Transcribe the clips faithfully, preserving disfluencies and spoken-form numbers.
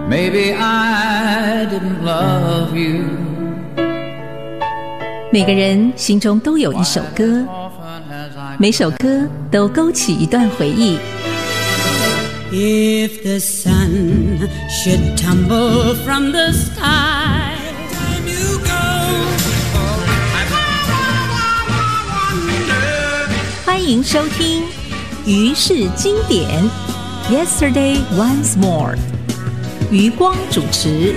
Maybe I didn't love you. 每个人心中都有一首歌，每首歌都勾起一段回忆。 If the sun should tumble from the sky, time you go. 欢迎收听于是经典 Yesterday Once More， 余光主持。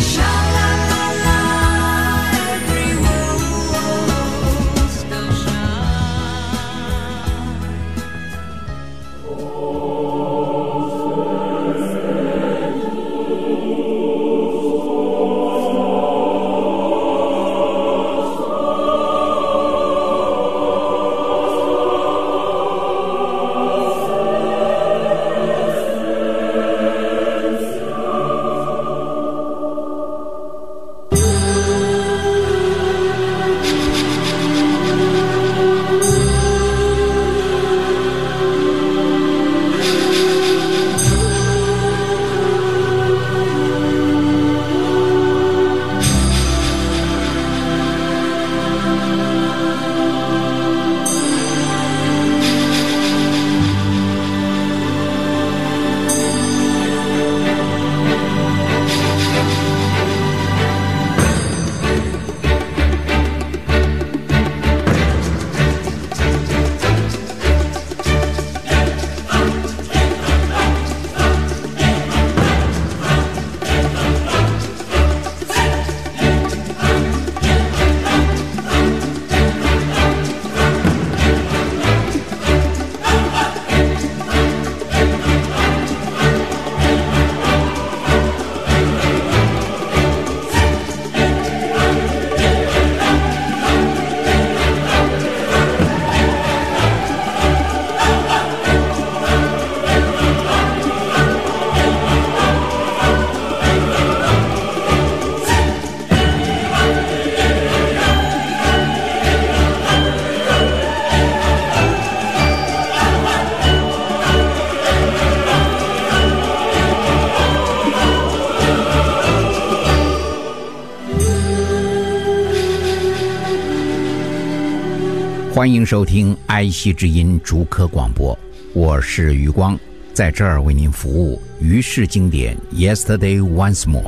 欢迎收听哀惜之音竹科广播，我是余光，在这儿为您服务。于是经典 Yesterday Once More。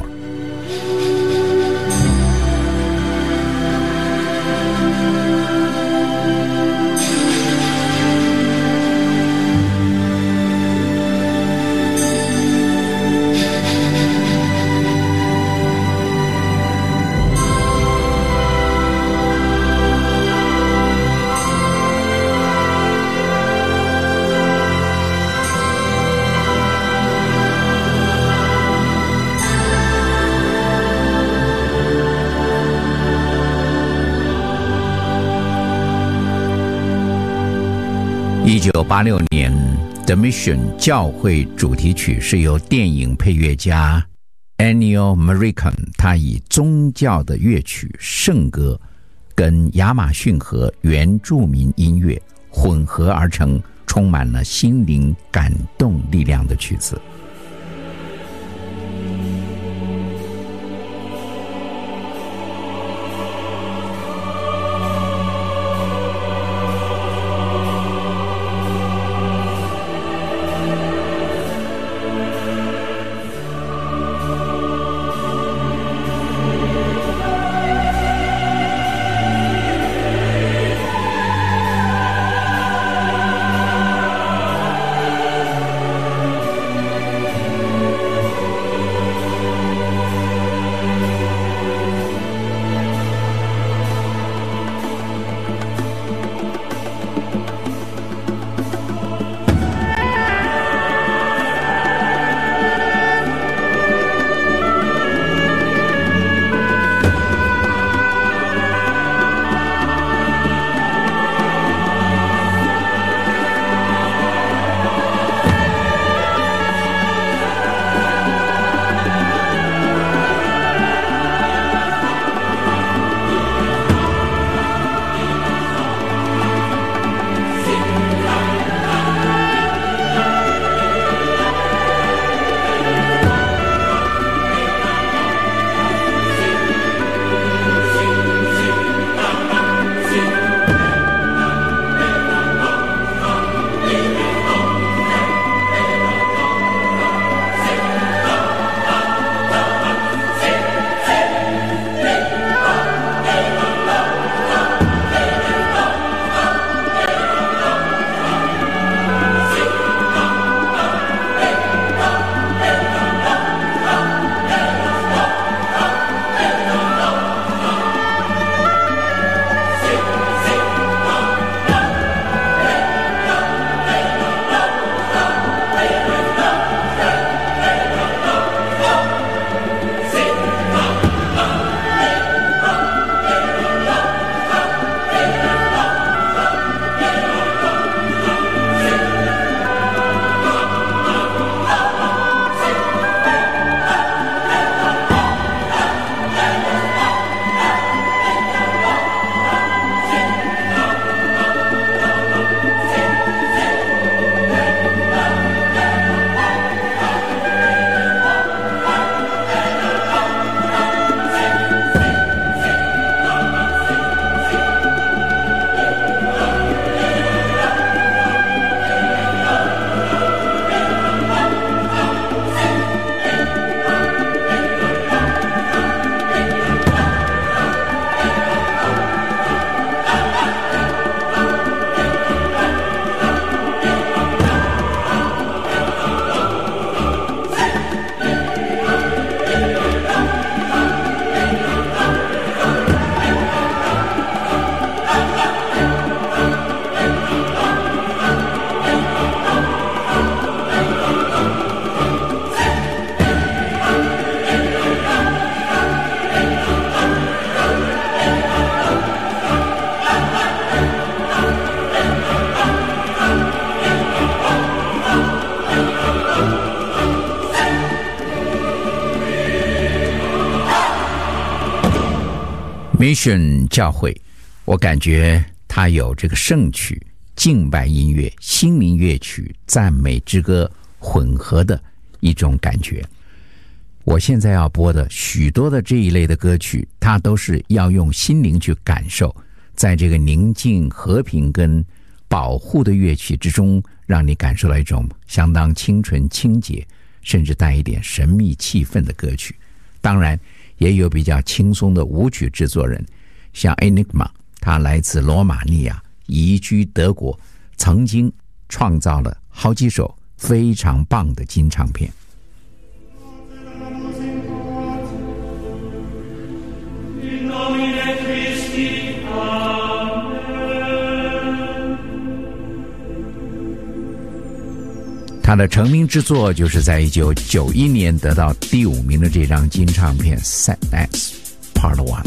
一九八六年 The Mission 教会主题曲是由电影配乐家 Ennio Morricone 他以宗教的乐曲圣歌跟亚马逊河原住民音乐混合而成，充满了心灵感动力量的曲子。 Mission 教会，我感觉它有这个圣曲、敬拜音乐、心灵乐曲、赞美之歌混合的一种感觉。我现在要播的许多的这一类的歌曲，它都是要用心灵去感受，在这个宁静、和平跟保护的乐曲之中，让你感受到一种相当清纯、清洁，甚至带一点神秘气氛的歌曲。当然也有比较轻松的舞曲制作人，像 Enigma， 他来自罗马尼亚，移居德国，曾经创造了好几首非常棒的金唱片。他的成名之作就是在一九九一年得到第五名的这张金唱片《Sadness Part One》。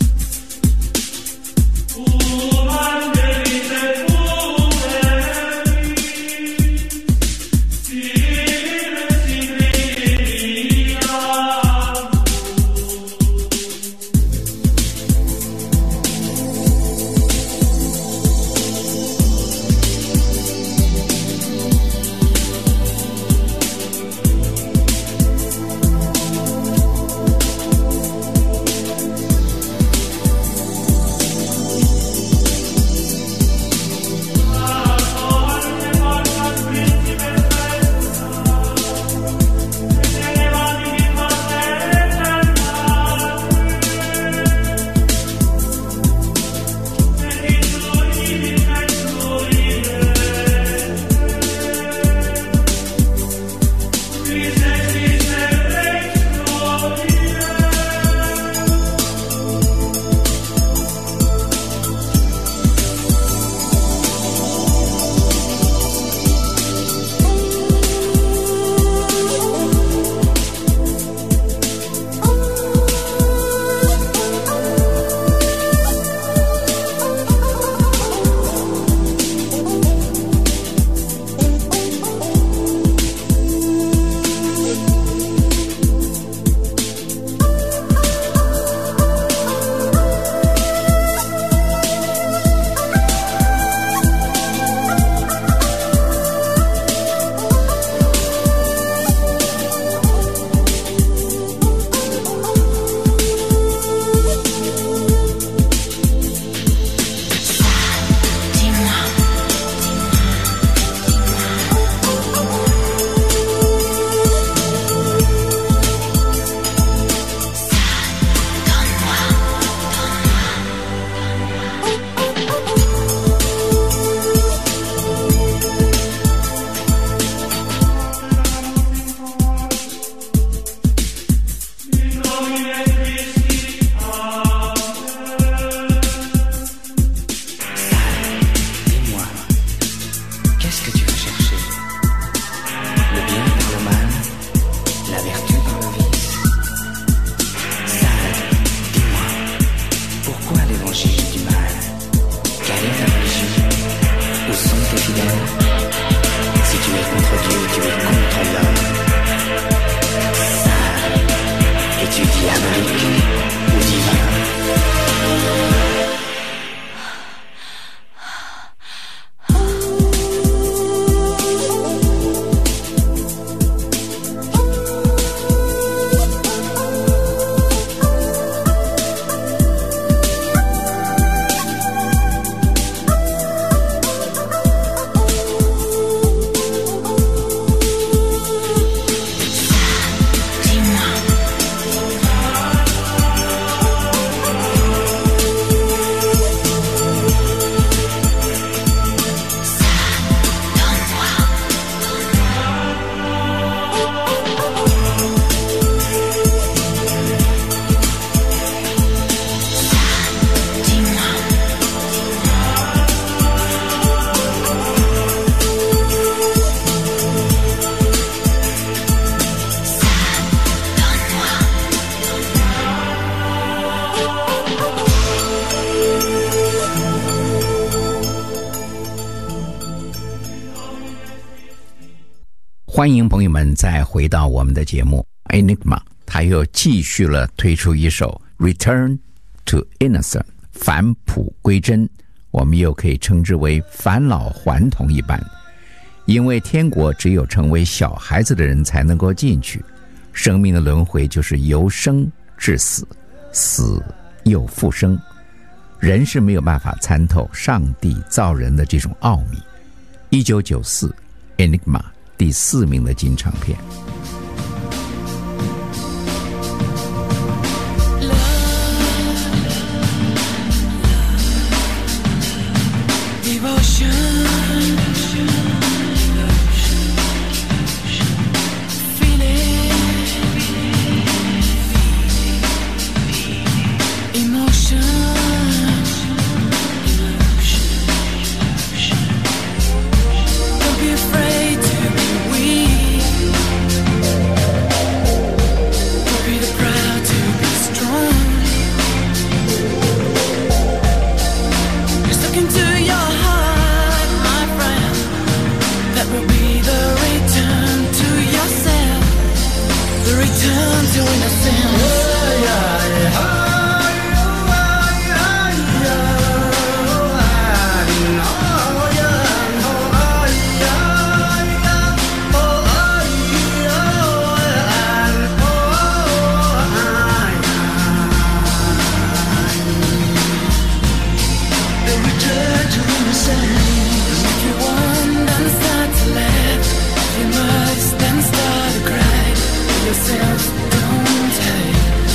欢迎朋友们再回到我们的节目 Enigma， 他又继续了推出一首 Return to innocent， 返璞归真，我们又可以称之为返老还童一般。因为天国只有成为小孩子的人才能够进去，生命的轮回就是由生至死，死又复生。人是没有办法参透上帝造人的这种奥秘。一九九四 Enigma 第四名的金唱片。 Yourself, don't take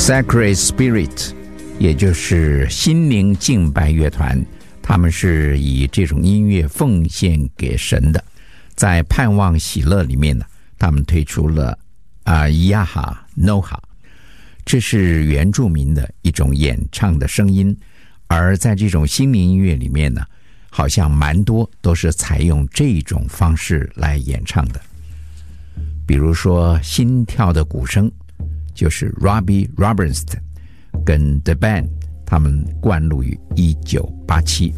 Sacred Spirit， 也就是心灵敬拜乐团，他们是以这种音乐奉献给神的。在盼望喜乐里面呢，他们推出了啊亚哈 Noha， 这是原住民的一种演唱的声音。而在这种心灵音乐里面呢，好像蛮多都是采用这种方式来演唱的。比如说心跳的鼓声，就是 Robbie Robertson 跟 The Band 他们灌录于一九八七。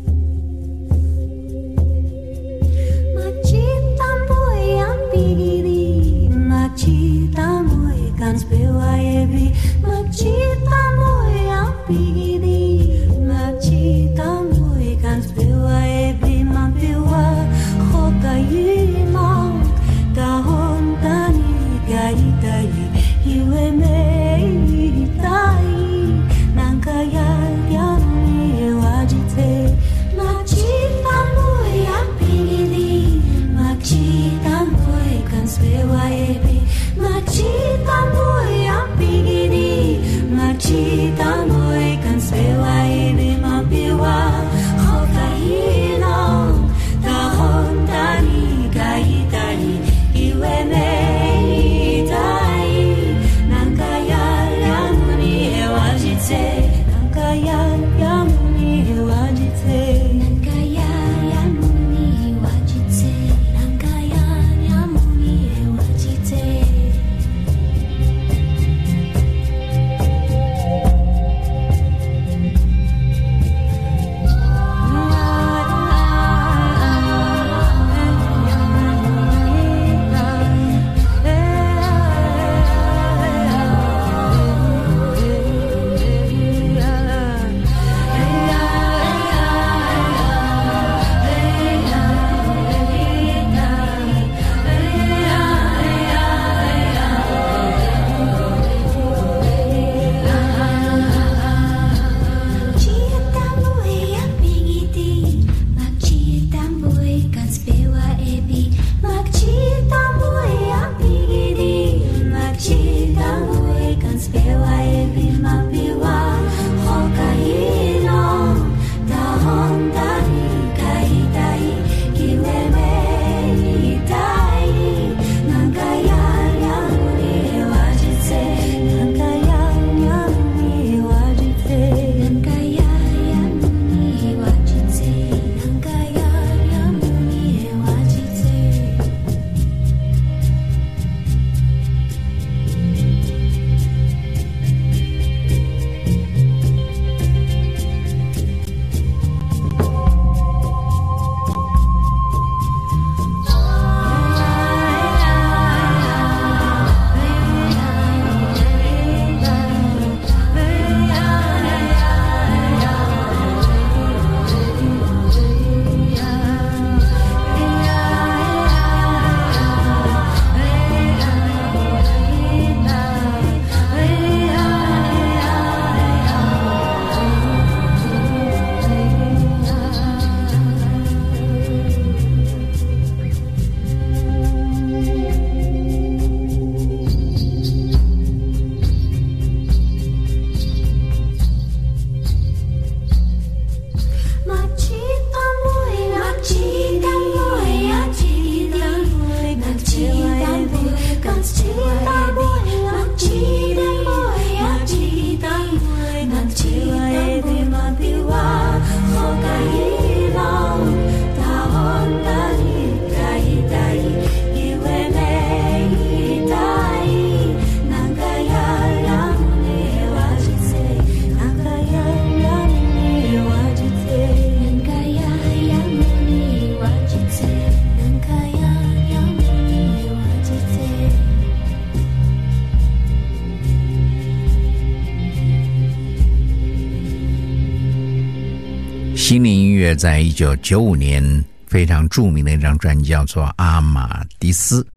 心灵音乐在一九九五年非常著名的一张专辑叫做《阿玛迪斯》。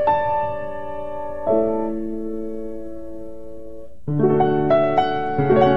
Thank you.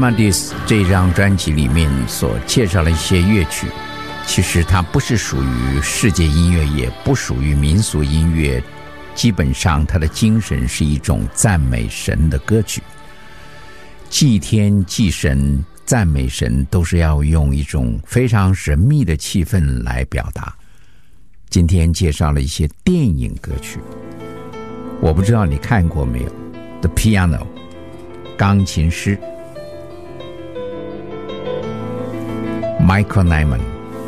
Amadis 这张专辑里面所介绍了一些乐曲，其实它不是属于世界音乐，也不属于民俗音乐，基本上它的精神是一种赞美神的歌曲。祭天祭神赞美神都是要用一种非常神秘的气氛来表达。今天介绍了一些电影歌曲，我不知道你看过没有， The Piano 钢琴师 Michael Nyman。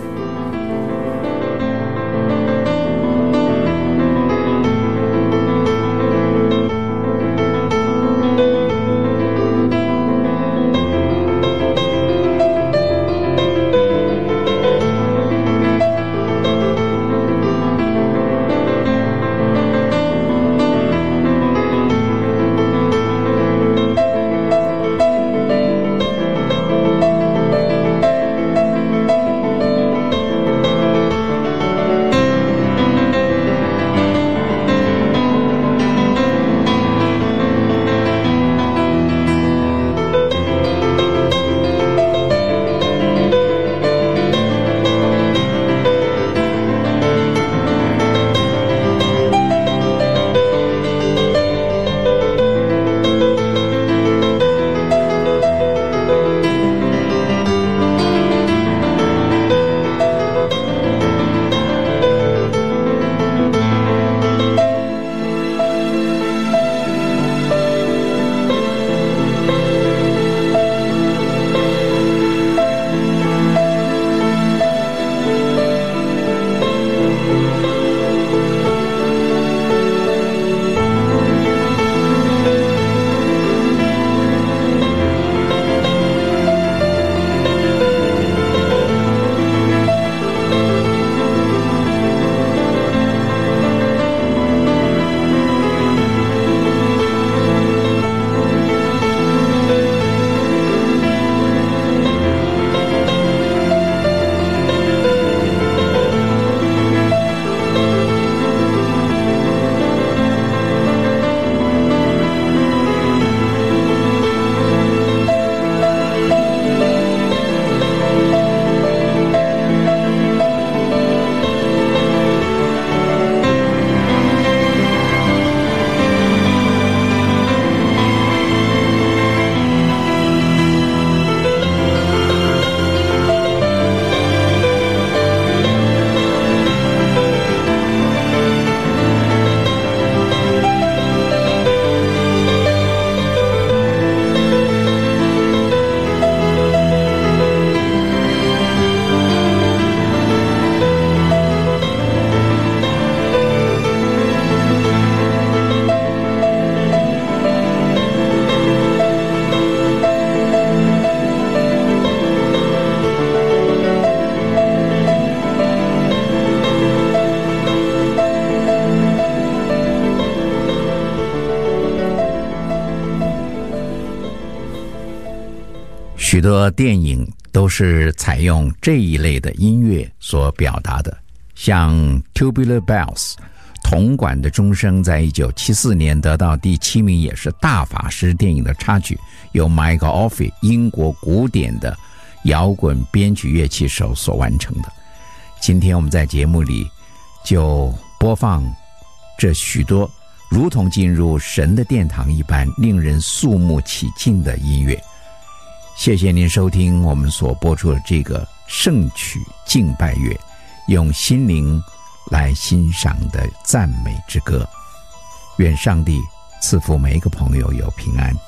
许多电影都是采用这一类的音乐所表达的，像 Tubular Bells 铜管的钟声在一九七四年得到第七名，也是大法师电影的插曲，由 Michael Ophir 英国古典的摇滚编曲乐器手所完成的。今天我们在节目里就播放这许多如同进入神的殿堂一般令人肃穆起敬的音乐。谢谢您收听我们所播出的这个圣曲敬拜乐，用心灵来欣赏的赞美之歌。愿上帝赐福每一个朋友有平安。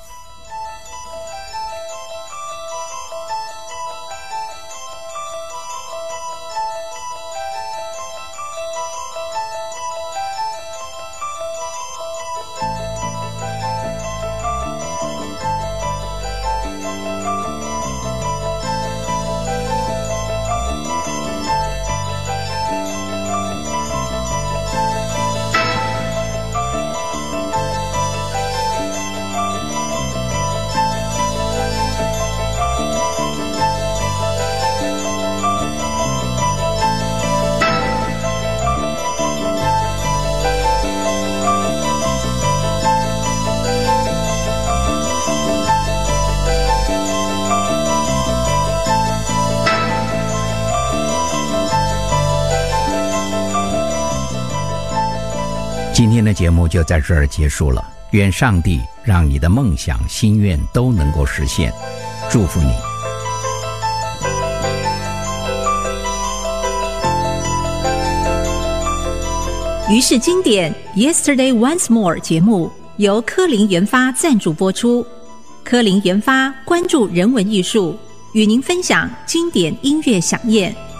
今天的节目就在这儿结束了，愿上帝让你的梦想心愿都能够实现，祝福你。 于是经典 Yesterday Once More 节目由科林研发赞助播出。科林研发关注人文艺术，与您分享经典音乐响宴